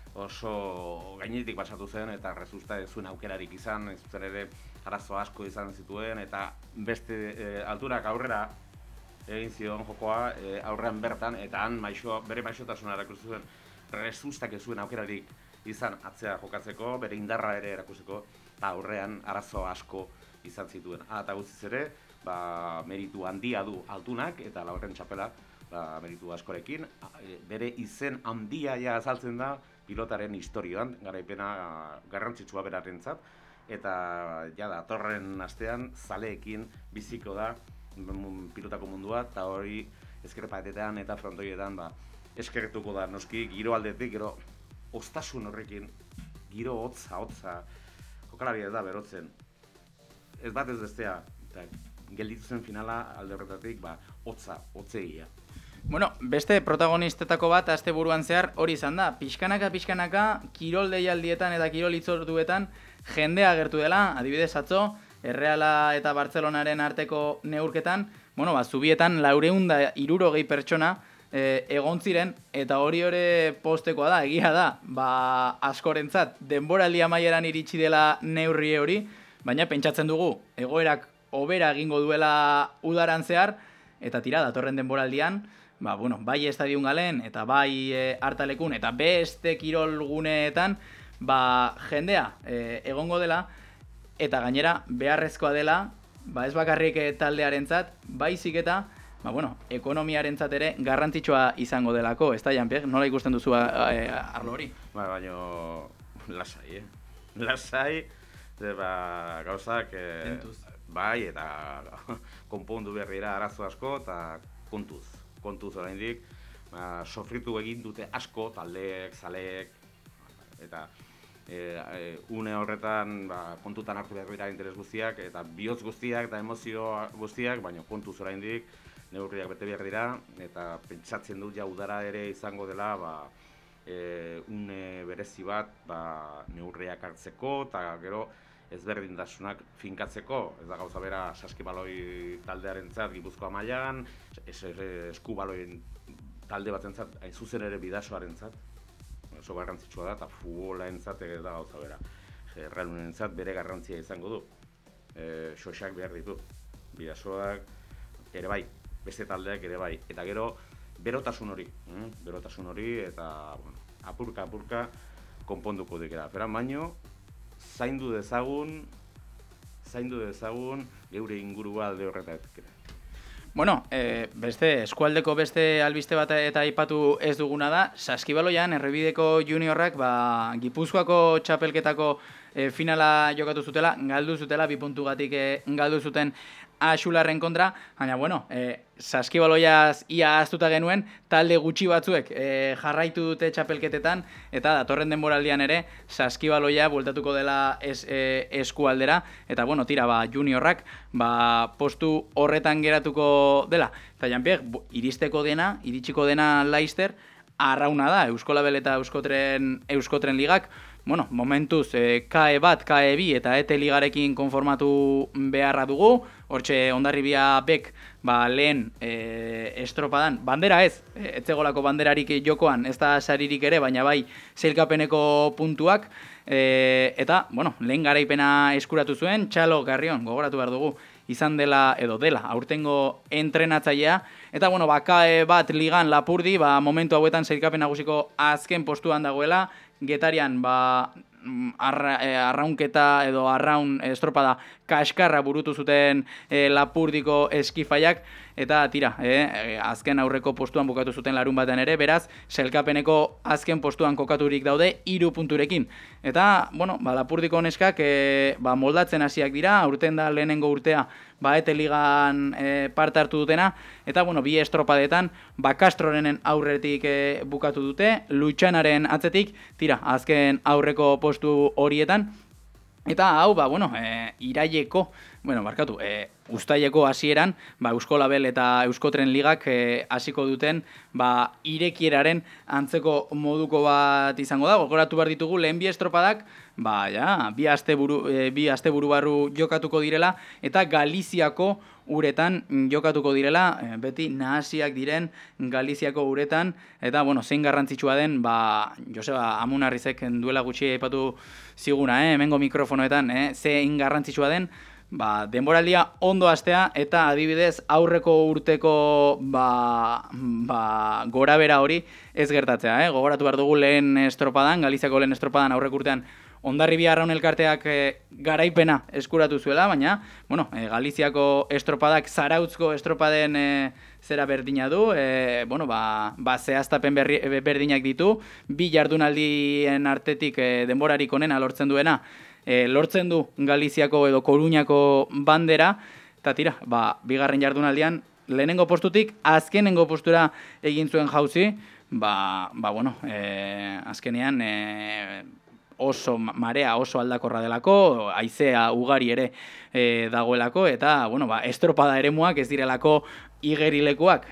oso gainetik pasatu zen eta Rezusta ez zuen aukerarik izan, ez zuten ere arazo asko izan zituen eta beste Altunak aurrera egin zion jokoa aurrean bertan eta han bere maisotasuna erakusten zuen. Rezustak ez zuen aukerarik izan atzea jokatzeko, bere indarra ere erakusteko eta aurrean arazo asko izan zituen. Eta guztiz ere, meritu handia du Altunak eta 4. txapela meritu askorekin. Bere izen handia azaltzen da pilotaren historioan, garaipena garrantzitsua berarentzat. Eta datorren astean zaleekin biziko da pilotako mundua eta hori Ezkerpaetetan eta frontoietan eskertuko da noski giro aldetik, gero ostasun horrekin, giro hotza, jokalaria da berotzen. Ez bat ez bestea, eta gelditu zen finala alde horretatik, hotzegia. Bueno, beste protagonistetako bat asteburuan zehar hori izan da. Pixkanaka kirol deialdietan eta kirol hitzorduetan jendea agertu dela, adibidez atzo, Erreala eta Bartzelonaren arteko neurketan, zubietan 460 pertsona egon ziren, eta hori postekoa da, egia da, askorentzat denboraldi amaieran iritsi dela neurri hori, baina pentsatzen dugu, egoerak hobera egingo duela udaran zehar, eta tira, datorren denboraldian, bai Estadion Galen, eta bai Artalekun, eta beste kirol guneetan, jendea egongo dela, eta gainera beharrezkoa dela, ez bakarrik taldearentzat, baizik eta ekonomiarentzat ere garrantzitsua izango delako, ez da, Jan-Pierre? Nola ikusten duzu arlo hori? Baina lasai, lasai, Gauzak, bai, eta konpondu behar dira arazo asko, eta kontuz oraindik, sofritu egin dute asko, taldeek, zaleek, eta une horretan kontutan hartu behar dira interes guztiak, eta bihotz guztiak eta emozio guztiak, baina kontuz oraindik neurriak bete behar dira, eta pentsatzen dut ja udara ere izango dela une berezi bat neurriak hartzeko, eta gero ezberdintasunak finkatzeko, ez da gauza bera saskibaloi taldearentzat Gipuzkoa mailan, eskubaloien talde batentzat, hain zuzen ere bidasoarentzat, oso garrantzitsua da, eta futbolarentzat ez da gauza bera. Realunentzat bere garrantzia izango du. Xoxak behar ditu, bidasoak ere bai, beste taldeak ere bai, eta gero berotasun hori, eta apurka konponduko dikera. Beran baino, zaindu dezagun geure ingurua alde horretatik. Bueno, beste eskualdeko beste albiste bat eta aipatu ez duguna da, Saskibaloian Errebideko juniorrak Gipuzkoako txapelketako finala jokatu zutela, galdu zutela, 2 puntugatik galdu zuten Axularren kontra, baina bueno, Saskibaloiaz ia ahaztuta genuen, talde gutxi batzuek jarraitu dute txapelketetan, eta datorren denboraldian ere Saskibaloia bueltatuko dela eskualdera, eta bueno, tira, juniorrak, postu horretan geratuko dela. Eta Jean-Pierre, iritsiko dena Laister, arrauna da, Euskolabel eta Euskotren ligak, bueno, momentuz, KE bat, KE bi eta ETE ligarekin konformatu beharra dugu, hortxe Hondarribia bek lehen estropadan, bandera ez zegolako banderarik jokoan, ez da saririk ere, baina bai sailkapeneko puntuak, eta, bueno, lehen garaipena eskuratu zuen, Txalo Garrion, gogoratu behar dugu, izan dela, aurtengo entrenatzailea, eta, bueno, KE bat ligan Lapurdi, momentu hauetan sailkapen nagusiko azken postuan dagoela, Getarian, arraunketa edo arraun estropada kaskarra burutu zuten Lapurdiko eskifaiak, eta tira, azken aurreko postuan bukatu zuten larun batean ere, beraz, sailkapeneko azken postuan kokaturik daude 3 punturekin. Eta, bueno, Lapurdiko neskak moldatzen hasiak dira, aurten da lehenengo urtea ETE ligan parte hartu dutena, eta, bueno, 2 estropadetan, Kastrorenen aurretik bukatu dute, Lutxanaren atzetik, tira, azken aurreko postu horietan, eta hau, uztaileko hasieran, Euskolabel eta Euskotren ligak hasiko duten, irekieraren antzeko moduko bat izango da. Gogoratu behar ditugu, lehen 2 estropadak, 2 asteburu barru jokatuko direla, eta Galiziako uretan jokatuko direla, beti nahasiak diren Galiziako uretan, eta, bueno, zein garrantzitsua den, Joseba Amunarrizek duela gutxi aipatu ziguna, hemengo mikrofonoetan, zein garrantzitsua den, denboraldia ondo hastea, eta adibidez aurreko urteko gorabera hori ez gertatzea. Gogoratu behar dugu lehen estropadan, Galiziako lehen estropadan aurreko urtean Hondarribia Arraun Elkarteak garaipena eskuratu zuela, baina, bueno, Galiziako estropadak Zarautzko estropaden zera berdina du, zehaztapen berdinak ditu, 2 jardunaldien artetik denborarik onena lortzen duena, lortzen du Galiziako edo Koruñako bandera, eta tira, 2. jardunaldian, lehenengo postutik, azkenengo postura egin zuen jauzi, azkenean, oso marea oso aldakorra delako, haizea ugari ere dagoelako, eta, estropada eremuak ez direlako igerilekuak,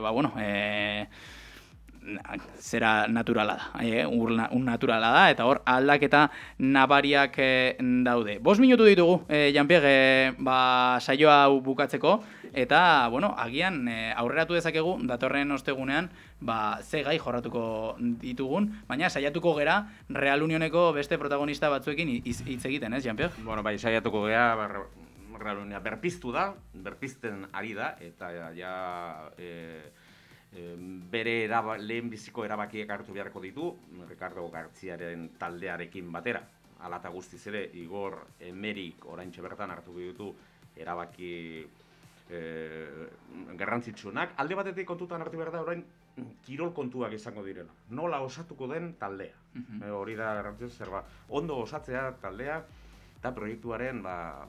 zera naturala da, naturala da, eta hor aldaketa nabariak daude. 5 minutu ditugu, Jean-Pierre, saioa hau bukatzeko, eta, agian aurreratu dezakegu, datorren ostegunean, ze gai jorratuko ditugun, baina saiatuko gera Real Unioneko beste protagonista batzuekin hitz egiten, ez, Jean-Pierre? Bueno, saiatuko gera, Real Union berpizten ari da, eta bere lehenbiziko erabakiek hartu beharko ditu, Ricardo Gartziaren taldearekin batera. Hala eta guztiz ere, Igor Emerik oraintxe bertan hartu ditu erabaki garrantzitsunak. Alde batetik kontutan hartu behar da orain kirol kontuak izango direla. Nola osatuko den taldea. Hori da garrantzitsu, ondo osatzea taldea, eta proiektuaren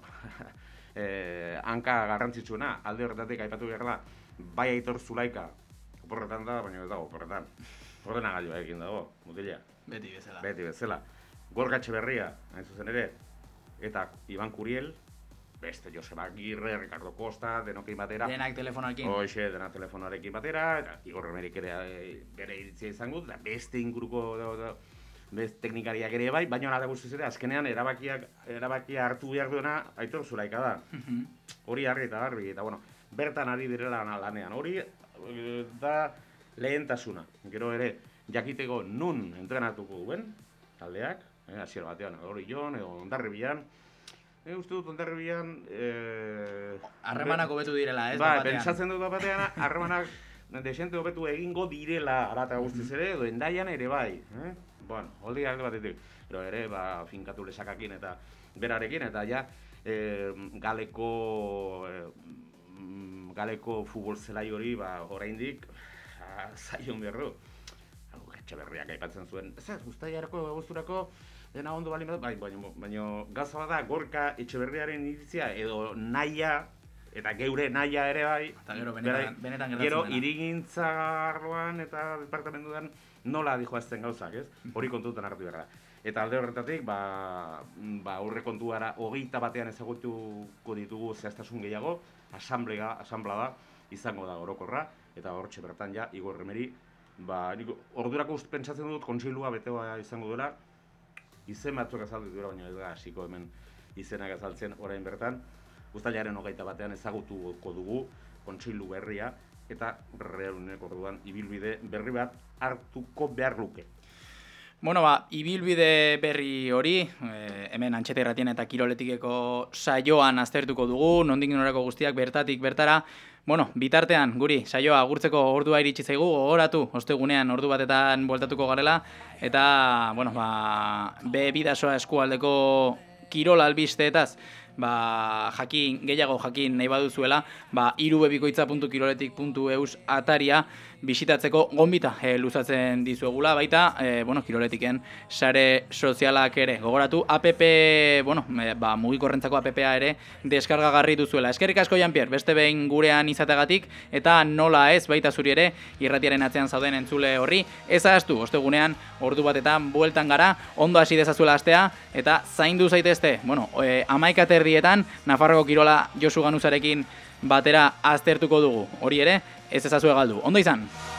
hanka garrantzitsuena, alde horretatik aipatu beharla, bai Aitor Zulaika, oporretan da, baina ez dago oporretan. Ordenagailua egin dago, mutila. Beti bezala. Beti bezala. Gorka Etxeberria, hain zuzen ere, eta Iban Kuriel, beste Joseba Agirre, Ricardo Costa, denokin batera. Denak telefonarekin. Hoxe, denak telefonarekin batera, eta Igor Remerik ere bere iritzia izango, eta beste inguruko beste teknikariak ere bai, baina nada guztiz ere, azkenean erabakia hartu behar duena Aitor Zulaika da. Hori argi eta garbi, eta bueno, bertan ari direla lanean. Hori da lehentasuna. Gero ere, jakiteko nun entrenatuko duen, taldeak, hasiera batean, hori jon, edo Hondarribian. Uste dut Hondarribian... Harremanak hobetu direla, ez? Ba, pentsatzen dut batean, harremanak desente hobetu egingo direla arata guztiz ere, edo Hendaian ere bai. Bueno, holdi alde batetik. Pero ere, finkatu lesakakin eta berarekin, eta ja, galeko futbol zelai hori, oraindik, zaion berru. Etxeberriak aipatzen zuen, uztailarako guzturako dena ondo bali bat, baina gauza bada Gorka Etxeberriaren iritzia edo nahia, eta geure nahia ere bai, eta gero benetan gertatzen dena. Gero irigintza arloan eta departamentuan nola dijoazten gauzak, ez? Hori kontutan hartu behar da. Eta alde horretatik, aurre kontuara 21 ezagutuko ditugu zehaztasun gehiago, asamblea izango da orokorra, eta hortxe bertan ja, Igor Remeri, ordurako pentsatzen dut kontseilua beteoa izango duela, izen batzuk azaldu duela, baina ez da hasiko hemen izenak azaltzen orain bertan, uztailaren 21 ezagutuko dugu kontseilu berria, eta realunek orduan ibilbide berri bat hartuko behar luke. Bueno, ibilbide berri hori, hemen Antxeta Irratien eta Kiroletikeko saioan aztertuko dugu, nondik norako guztiak bertatik bertara. Bueno, bitartean, guri, saioa agurtzeko ordua iritsi zaigu, gogoratu, ostegunean ordu batetan bueltatuko garela, eta, bueno, Bidasoa eskualdeko Kirol albisteetaz, gehiago jakin nahi baduzuela, irubebikoitza.kiroletik.eus ataria bisitatzeko gonbita luzatzen dizuegula, baita, Kiroletiken sare sozialak ere. Gogoratu, mugikorrentzako APP-a ere deskargagarri duzuela. Eskerrik asko, Jan-Pierre, beste behin gurean izategatik, eta nola ez, baita zuri ere, irratiaren atzean zauden entzule horri, ez ahaztu, ostegunean, ordu batetan bueltan gara, ondo hasi dezazuela astea, eta zaindu zaitezte, 11:30 Nafarroko Kirola Josu Ganuzarekin batera aztertuko dugu. Hori ere, ez ezazue galdu. Ondo izan!